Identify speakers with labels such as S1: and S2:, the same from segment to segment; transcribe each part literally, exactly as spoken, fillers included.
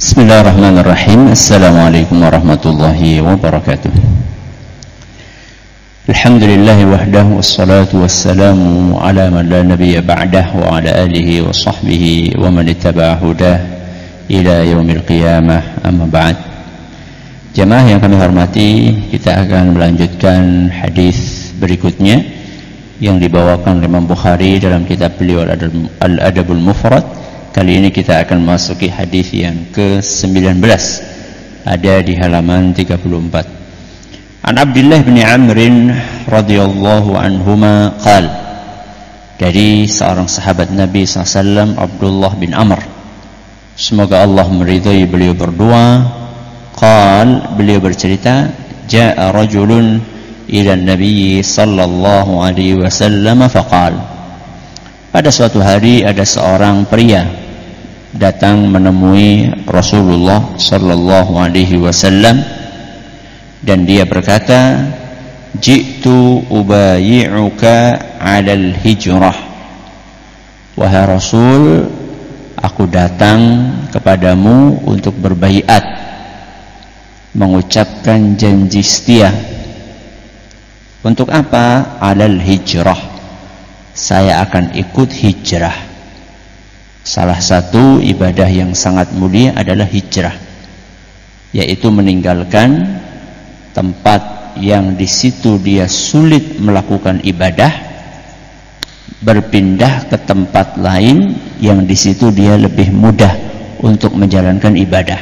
S1: Bismillahirrahmanirrahim. Assalamualaikum warahmatullahi wabarakatuh. Alhamdulillahi wahdahu wassalatu wassalamu ala man la nabiyya ba'dah wa ala alihi wa sahbihi wa man ittaba'a hudah ila yaumil qiyamah, amma ba'd. Jemaah yang kami hormati, kita akan melanjutkan hadis berikutnya yang dibawakan oleh Imam Bukhari dalam kitab beliau Al-Adabul Mufrad. Kali ini kita akan masuki hadis yang ke sembilan belas, ada di halaman tiga puluh empat. An Abdullah bin Amr radhiyallahu anhuma qala, dari seorang sahabat Nabi sallallahu alaihi wasallam, Abdullah bin Amr, semoga Allah meridhai beliau berdua, qala, beliau bercerita, jaa rajulun ila Nabi sallallahu alaihi wasallam faqala, pada suatu hari ada seorang pria datang menemui Rasulullah sallallahu alaihi wasallam dan dia berkata, ji'tu ubayi'uka 'alal hijrah. Wahai Rasul, aku datang kepadamu untuk berbaiat, mengucapkan janji setia. Untuk apa? 'Alal hijrah, saya akan ikut hijrah. Salah satu ibadah yang sangat mulia adalah hijrah, yaitu meninggalkan tempat yang di situ dia sulit melakukan ibadah, berpindah ke tempat lain yang di situ dia lebih mudah untuk menjalankan ibadah.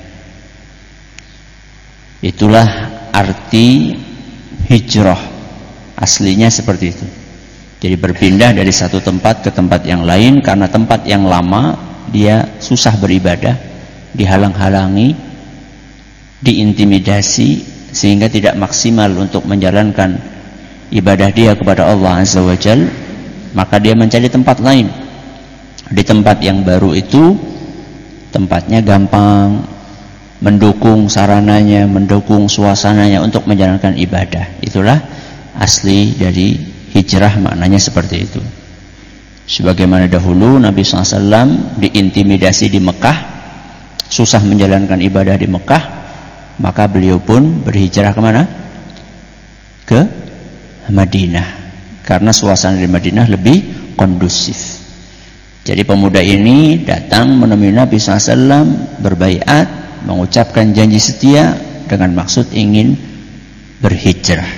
S1: Itulah arti hijrah, aslinya seperti itu. Jadi berpindah dari satu tempat ke tempat yang lain, karena tempat yang lama dia susah beribadah, dihalang-halangi, diintimidasi, sehingga tidak maksimal untuk menjalankan ibadah dia kepada Allah Azza wa Jalla. Maka dia mencari tempat lain. Di tempat yang baru itu, tempatnya gampang, mendukung sarananya, mendukung suasananya untuk menjalankan ibadah. Itulah asli dari hijrah, maknanya seperti itu. Sebagaimana dahulu Nabi shallallahu alaihi wasallam diintimidasi di Mekah, susah menjalankan ibadah di Mekah, maka beliau pun berhijrah kemana? Ke Madinah, karena suasana di Madinah lebih kondusif. Jadi pemuda ini datang menemui Nabi shallallahu alaihi wasallam, berbaiat, mengucapkan janji setia dengan maksud ingin berhijrah.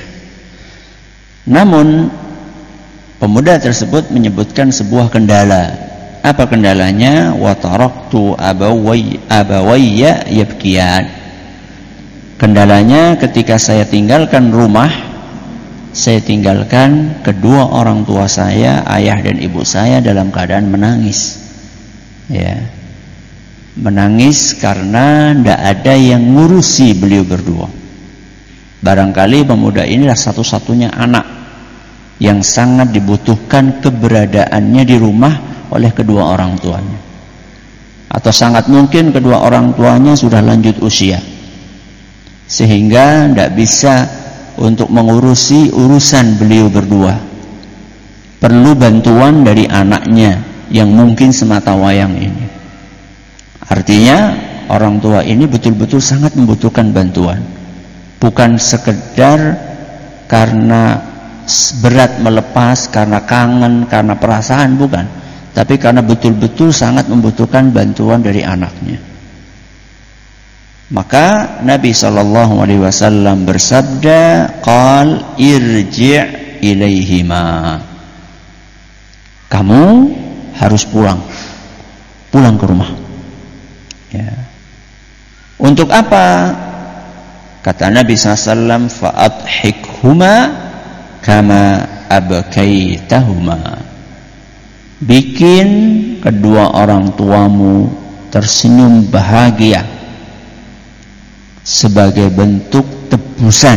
S1: Namun pemuda tersebut menyebutkan sebuah kendala. Apa kendalanya? Wa taraktu abawayya abawayya yabkiyan. Kendalanya, ketika saya tinggalkan rumah, saya tinggalkan kedua orang tua saya, ayah dan ibu saya, dalam keadaan menangis. Ya. Menangis karena tidak ada yang ngurusi beliau berdua. Barangkali pemuda inilah satu-satunya anak yang sangat dibutuhkan keberadaannya di rumah oleh kedua orang tuanya, atau sangat mungkin kedua orang tuanya sudah lanjut usia, sehingga tidak bisa untuk mengurusi urusan beliau berdua. Perlu bantuan dari anaknya yang mungkin semata wayang ini. Artinya orang tua ini betul-betul sangat membutuhkan bantuan, bukan sekedar karena berat melepas, karena kangen, karena perasaan, bukan, tapi karena betul-betul sangat membutuhkan bantuan dari anaknya. Maka Nabi sallallahu alaihi wasallam bersabda, qal irji' ilaihima, kamu harus pulang pulang ke rumah. Ya. Untuk apa? Kata Nabi sallallahu alaihi wasallam, fa'adhikhuma kama abkaitahuma, bikin kedua orang tuamu tersenyum bahagia sebagai bentuk tebusan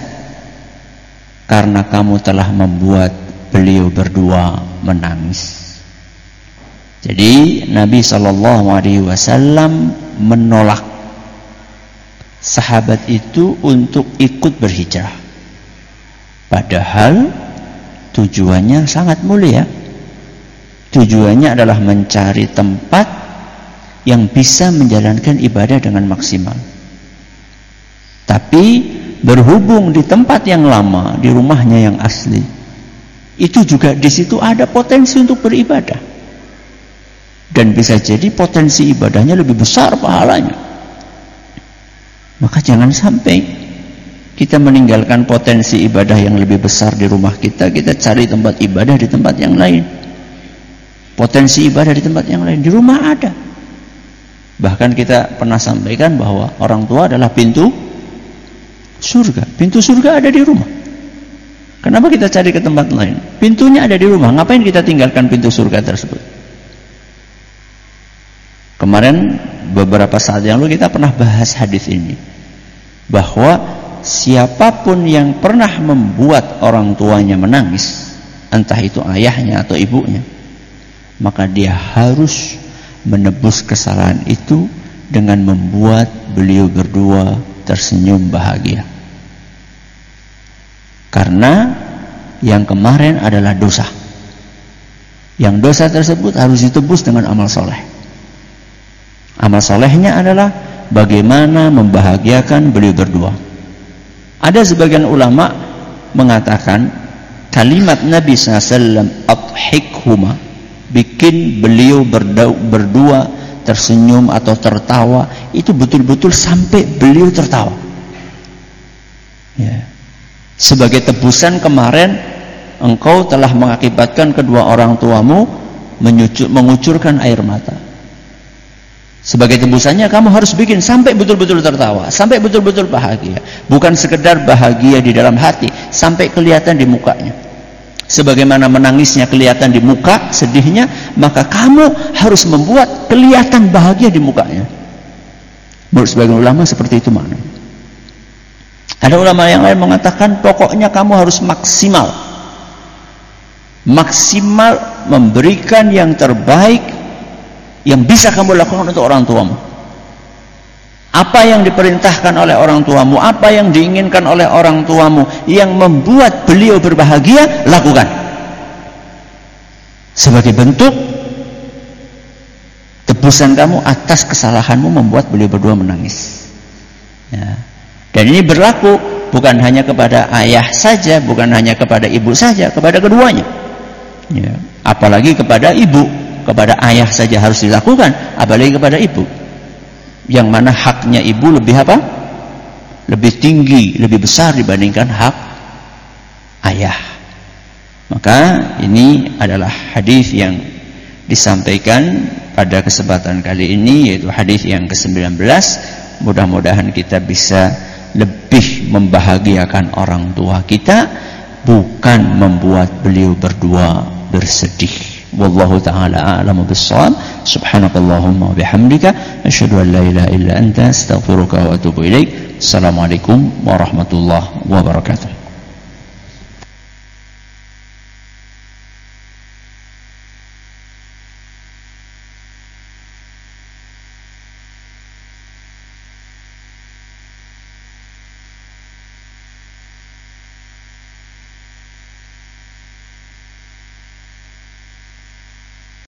S1: karena kamu telah membuat beliau berdua menangis. Jadi Nabi sallallahu alaihi wasallam menolak sahabat itu untuk ikut berhijrah. Padahal tujuannya sangat mulia. Tujuannya adalah mencari tempat yang bisa menjalankan ibadah dengan maksimal. Tapi berhubung di tempat yang lama, di rumahnya yang asli, itu juga di situ ada potensi untuk beribadah. Dan bisa jadi potensi ibadahnya lebih besar pahalanya. Maka jangan sampai kita meninggalkan potensi ibadah yang lebih besar di rumah kita, kita cari tempat ibadah di tempat yang lain. Potensi ibadah di tempat yang lain, di rumah ada. Bahkan kita pernah sampaikan bahwa orang tua adalah pintu surga. Pintu surga ada di rumah. Kenapa kita cari ke tempat lain? Pintunya ada di rumah. Ngapain kita tinggalkan pintu surga tersebut? Kemarin beberapa saat yang lalu kita pernah bahas hadis ini, bahwa siapapun yang pernah membuat orang tuanya menangis, entah itu ayahnya atau ibunya, maka dia harus menebus kesalahan itu dengan membuat beliau berdua tersenyum bahagia. Karena yang kemarin adalah dosa. Yang dosa tersebut harus ditebus dengan amal soleh. Amal solehnya adalah bagaimana membahagiakan beliau berdua. Ada sebagian ulama mengatakan kalimat Nabi sallallahu alaihi wasallam adhikhuma, bikin beliau berdua tersenyum atau tertawa, itu betul-betul sampai beliau tertawa. Ya. Sebagai tebusan kemarin engkau telah mengakibatkan kedua orang tuamu mengucurkan air mata. Sebagai tebusannya kamu harus bikin sampai betul-betul tertawa, sampai betul-betul bahagia. Bukan sekedar bahagia di dalam hati, sampai kelihatan di mukanya. Sebagaimana menangisnya kelihatan di muka, sedihnya, maka kamu harus membuat kelihatan bahagia di mukanya. Menurut sebagian ulama seperti itu maknanya. Ada ulama yang lain mengatakan pokoknya kamu harus maksimal. Maksimal memberikan yang terbaik yang bisa kamu lakukan untuk orang tuamu. Apa yang diperintahkan oleh orang tuamu, apa yang diinginkan oleh orang tuamu yang membuat beliau berbahagia, lakukan. Sebagai bentuk tebusan kamu atas kesalahanmu membuat beliau berdua menangis. Ya. Dan ini berlaku bukan hanya kepada ayah saja, bukan hanya kepada ibu saja, kepada keduanya. Ya. Apalagi kepada ibu, kepada ayah saja harus dilakukan, apalagi kepada ibu. Yang mana haknya ibu lebih apa? Lebih tinggi, lebih besar dibandingkan hak ayah. Maka ini adalah hadis yang disampaikan pada kesempatan kali ini, yaitu hadis yang ke sembilan belas. Mudah-mudahan kita bisa lebih membahagiakan orang tua kita, bukan membuat beliau berdua bersedih. Wallahu ta'ala a'lamu bis-shawab. Subhanakallahumma wa bihamdika asyhadu an la ilaha illa anta astaghfiruka wa atubu ilaik. Assalamualaikum warahmatullahi wabarakatuh.